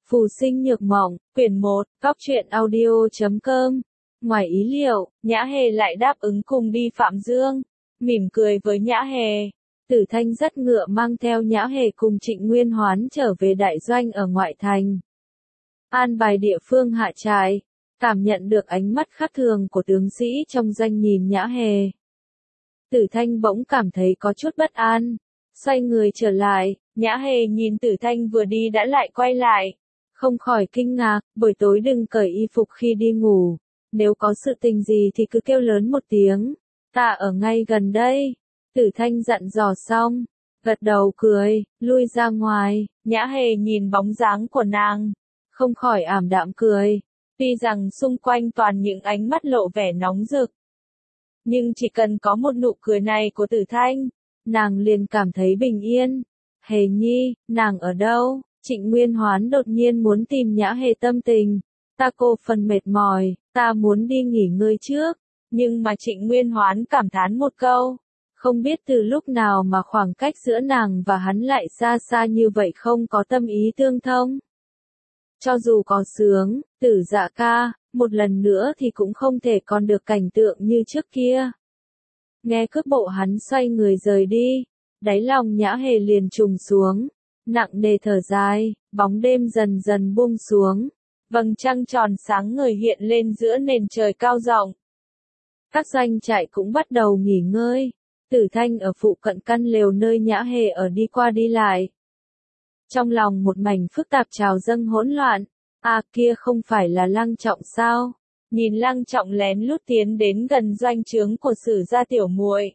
Phù sinh nhược mộng, quyển 1, góc truyện audio.com. Ngoài ý liệu, Nhã Hề lại đáp ứng cùng đi Phạm Dương. Mỉm cười với Nhã Hề. Tử Thanh dắt ngựa mang theo Nhã Hề cùng Trịnh Nguyên Hoán trở về đại doanh ở ngoại thành. An bài địa phương hạ trại, cảm nhận được ánh mắt khác thường của tướng sĩ trong doanh nhìn Nhã Hề. Tử Thanh bỗng cảm thấy có chút bất an, xoay người trở lại, Nhã Hề nhìn Tử Thanh vừa đi đã lại quay lại. Không khỏi kinh ngạc, buổi tối đừng cởi y phục khi đi ngủ, nếu có sự tình gì thì cứ kêu lớn một tiếng, ta ở ngay gần đây. Tử Thanh dặn dò xong, gật đầu cười, lui ra ngoài, Nhã Hề nhìn bóng dáng của nàng, không khỏi ảm đạm cười, tuy rằng xung quanh toàn những ánh mắt lộ vẻ nóng rực. Nhưng chỉ cần có một nụ cười này của Tử Thanh, nàng liền cảm thấy bình yên. Hề nhi, nàng ở đâu? Trịnh Nguyên Hoán đột nhiên muốn tìm Nhã Hề tâm tình. Ta cô phần mệt mỏi, ta muốn đi nghỉ ngơi trước. Nhưng mà Trịnh Nguyên Hoán cảm thán một câu. Không biết từ lúc nào mà khoảng cách giữa nàng và hắn lại xa xa như vậy, không có tâm ý tương thông. Cho dù có sướng, Tử Dạ ca, một lần nữa thì cũng không thể còn được cảnh tượng như trước kia. Nghe cước bộ hắn xoay người rời đi, đáy lòng Nhã Hề liền trùng xuống, nặng nề thở dài, bóng đêm dần dần buông xuống, vầng trăng tròn sáng ngời hiện lên giữa nền trời cao rộng. Các doanh trại cũng bắt đầu nghỉ ngơi, Tử Thanh ở phụ cận căn lều nơi Nhã Hề ở đi qua đi lại. Trong lòng một mảnh phức tạp trào dâng hỗn loạn, kia không phải là Lăng Trọng sao? Nhìn Lăng Trọng lén lút tiến đến gần doanh trướng của Sử gia tiểu muội.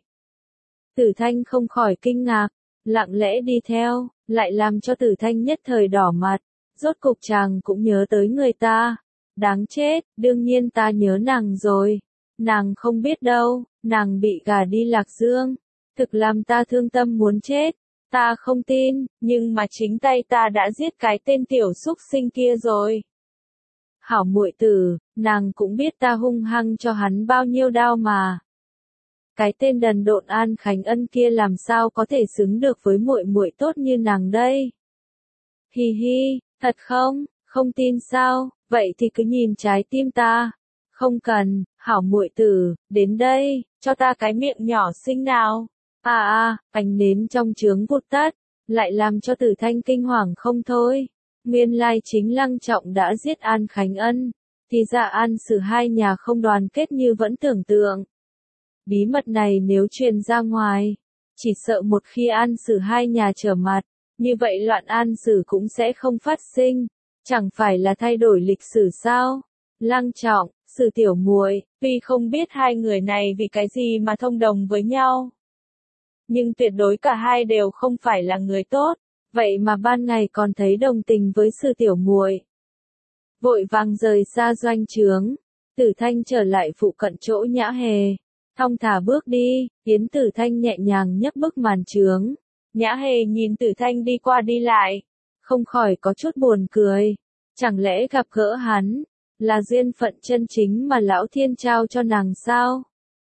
Tử Thanh không khỏi kinh ngạc, lặng lẽ đi theo, lại làm cho Tử Thanh nhất thời đỏ mặt, rốt cục chàng cũng nhớ tới người ta. Đáng chết, đương nhiên ta nhớ nàng rồi. Nàng không biết đâu, nàng bị gả đi Lạc Dương, thực làm ta thương tâm muốn chết. Ta không tin, nhưng mà chính tay ta đã giết cái tên tiểu súc sinh kia rồi. Hảo muội tử, nàng cũng biết ta hung hăng cho hắn bao nhiêu đau mà. Cái tên đần độn An Khánh Ân kia làm sao có thể xứng được với muội muội tốt như nàng đây? Hi hi, thật không? Không tin sao? Vậy thì cứ nhìn trái tim ta. Không cần, hảo muội tử, đến đây, cho ta cái miệng nhỏ xinh nào. Ánh nến trong trướng vụt tắt, lại làm cho Tử Thanh kinh hoàng không thôi. Nguyên lai chính Lăng Trọng đã giết An Khánh Ân, thì ra An Sử hai nhà không đoàn kết như vẫn tưởng tượng. Bí mật này nếu truyền ra ngoài, chỉ sợ một khi An Sử hai nhà trở mặt, như vậy loạn An Sử cũng sẽ không phát sinh, chẳng phải là thay đổi lịch sử sao? Lăng Trọng, Sử tiểu muội, tuy không biết hai người này vì cái gì mà thông đồng với nhau, nhưng tuyệt đối cả hai đều không phải là người tốt, vậy mà ban ngày còn thấy đồng tình với Sử tiểu muội. Vội vàng rời xa doanh trướng, Tử Thanh trở lại phụ cận chỗ Nhã Hề, thong thả bước đi, Yến Tử Thanh nhẹ nhàng nhấc bức màn trướng. Nhã Hề nhìn Tử Thanh đi qua đi lại, không khỏi có chút buồn cười, chẳng lẽ gặp gỡ hắn là duyên phận chân chính mà lão thiên trao cho nàng sao?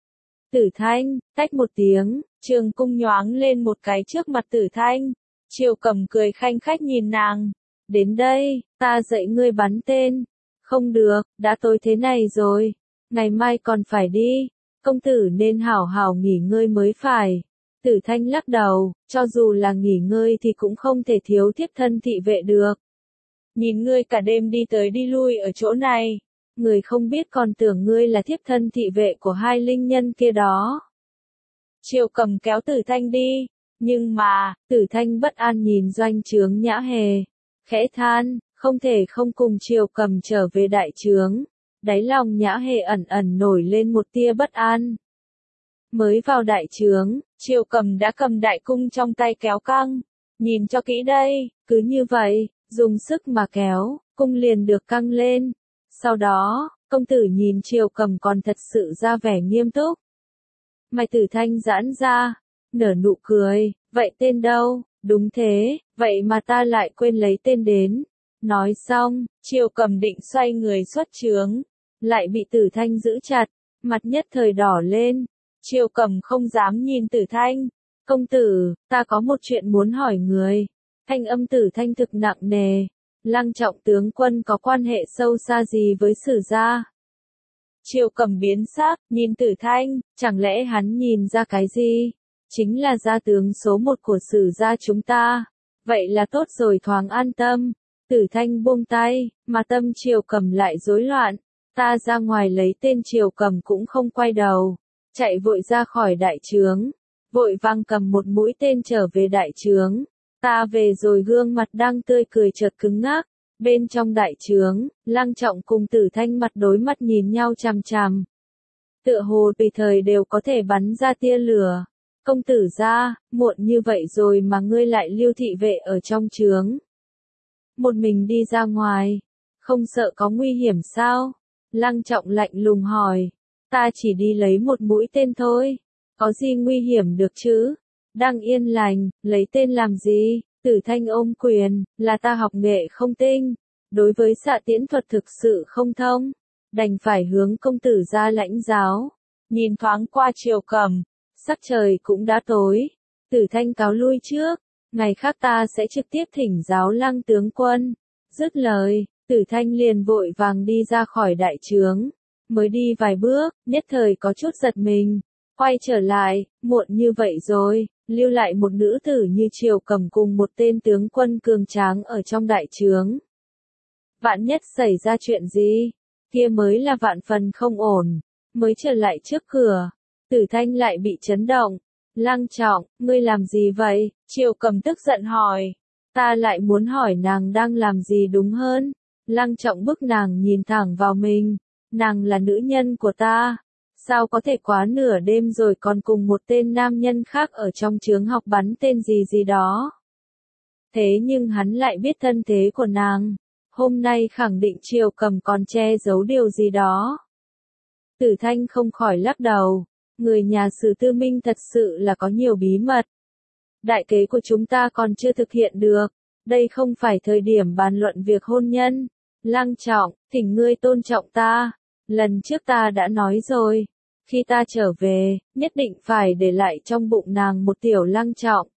Tử Thanh, tách một tiếng, Trường Cung nhoáng lên một cái trước mặt Tử Thanh. Triều Cẩm cười khanh khách nhìn nàng. Đến đây, ta dạy ngươi bắn tên. Không được, đã tối thế này rồi. Ngày mai còn phải đi. Công tử nên hảo hảo nghỉ ngơi mới phải. Tử Thanh lắc đầu, cho dù là nghỉ ngơi thì cũng không thể thiếu thiếp thân thị vệ được. Nhìn ngươi cả đêm đi tới đi lui ở chỗ này. Người không biết còn tưởng ngươi là thiếp thân thị vệ của hai linh nhân kia đó. Triều Cẩm kéo Tử Thanh đi, nhưng mà, Tử Thanh bất an nhìn doanh trướng Nhã Hề, khẽ than, không thể không cùng Triều Cẩm trở về đại trướng. Đáy lòng Nhã Hề ẩn ẩn nổi lên một tia bất an. Mới vào đại trướng, Triều Cẩm đã cầm đại cung trong tay kéo căng. Nhìn cho kỹ đây, cứ như vậy, dùng sức mà kéo, cung liền được căng lên. Sau đó, công tử nhìn Triều Cẩm còn thật sự ra vẻ nghiêm túc. Mày Tử Thanh giãn ra, nở nụ cười, vậy tên đâu? Đúng thế, vậy mà ta lại quên lấy tên đến. Nói xong, Triều Cẩm định xoay người xuất trướng, lại bị Tử Thanh giữ chặt, mặt nhất thời đỏ lên. Triều Cẩm không dám nhìn Tử Thanh. Công tử, ta có một chuyện muốn hỏi người. Thanh âm Tử Thanh thực nặng nề, Lăng Trọng tướng quân có quan hệ sâu xa gì với Sử gia? Triều Cẩm biến sắc, nhìn Tử Thanh, chẳng lẽ hắn nhìn ra cái gì? Chính là gia tướng số một của Sử gia chúng ta. Vậy là tốt rồi, thoáng an tâm. Tử Thanh buông tay, mà tâm Triều Cẩm lại rối loạn. Ta ra ngoài lấy tên Triều Cẩm cũng không quay đầu, chạy vội ra khỏi đại trướng, vội vàng cầm một mũi tên trở về đại trướng. Ta về rồi, gương mặt đang tươi cười chợt cứng ngắc. Bên trong đại trướng, Lăng Trọng cùng Tử Thanh mặt đối mắt nhìn nhau chằm chằm. Tựa hồ tùy thời đều có thể bắn ra tia lửa. Công tử gia, muộn như vậy rồi mà ngươi lại lưu thị vệ ở trong trướng. Một mình đi ra ngoài, không sợ có nguy hiểm sao? Lăng Trọng lạnh lùng hỏi. Ta chỉ đi lấy một mũi tên thôi, có gì nguy hiểm được chứ? Đang yên lành, lấy tên làm gì? Tử Thanh ôm quyền, là ta học nghệ không tinh, đối với xạ tiễn thuật thực sự không thông, đành phải hướng công tử gia lãnh giáo. Nhìn thoáng qua Triều Cẩm, sắc trời cũng đã tối. Tử Thanh cáo lui trước, ngày khác ta sẽ trực tiếp thỉnh giáo Lăng tướng quân. Dứt lời, Tử Thanh liền vội vàng đi ra khỏi đại trướng. Mới đi vài bước, nhất thời có chút giật mình. Quay trở lại, muộn như vậy rồi, lưu lại một nữ tử như Triều Cẩm cùng một tên tướng quân cường tráng ở trong đại trướng. Vạn nhất xảy ra chuyện gì, kia mới là vạn phần không ổn. Mới trở lại trước cửa, Tử Thanh lại bị chấn động. Lăng Trọng, ngươi làm gì vậy? Triều Cẩm tức giận hỏi. Ta lại muốn hỏi nàng đang làm gì đúng hơn. Lăng Trọng bức nàng nhìn thẳng vào mình. Nàng là nữ nhân của ta. Sao có thể quá nửa đêm rồi còn cùng một tên nam nhân khác ở trong trướng học bắn tên gì gì đó. Thế nhưng hắn lại biết thân thế của nàng. Hôm nay khẳng định Triều Cẩm còn che giấu điều gì đó. Tử Thanh không khỏi lắc đầu. Người nhà Sử Tư Minh thật sự là có nhiều bí mật. Đại kế của chúng ta còn chưa thực hiện được. Đây không phải thời điểm bàn luận việc hôn nhân. Lăng Trọng, thỉnh ngươi tôn trọng ta. Lần trước ta đã nói rồi. Khi ta trở về, nhất định phải để lại trong bụng nàng một tiểu Lăng Trọng.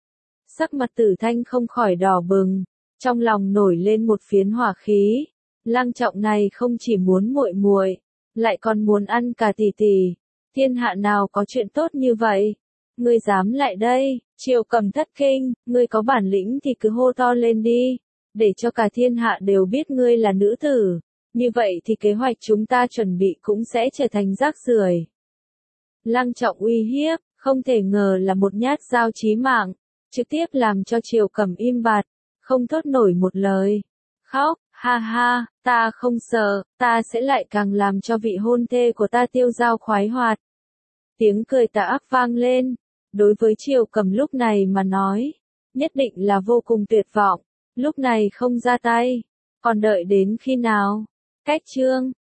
Sắc mặt Tử Thanh không khỏi đỏ bừng. Trong lòng nổi lên một phiến hỏa khí. Lăng Trọng này không chỉ muốn muội muội, lại còn muốn ăn cả tỷ tỷ. Thiên hạ nào có chuyện tốt như vậy? Ngươi dám lại đây? Triều Cẩm thất kinh, ngươi có bản lĩnh thì cứ hô to lên đi, để cho cả thiên hạ đều biết ngươi là nữ tử. Như vậy thì kế hoạch chúng ta chuẩn bị cũng sẽ trở thành rác rưởi. Lăng Trọng uy hiếp, không thể ngờ là một nhát dao chí mạng, trực tiếp làm cho Triều Cẩm im bặt, không thốt nổi một lời. Khóc, ha ha, ta không sợ, ta sẽ lại càng làm cho vị hôn thê của ta tiêu dao khoái hoạt. Tiếng cười tà ác vang lên, đối với Triều Cẩm lúc này mà nói, nhất định là vô cùng tuyệt vọng, lúc này không ra tay, còn đợi đến khi nào? Cách chương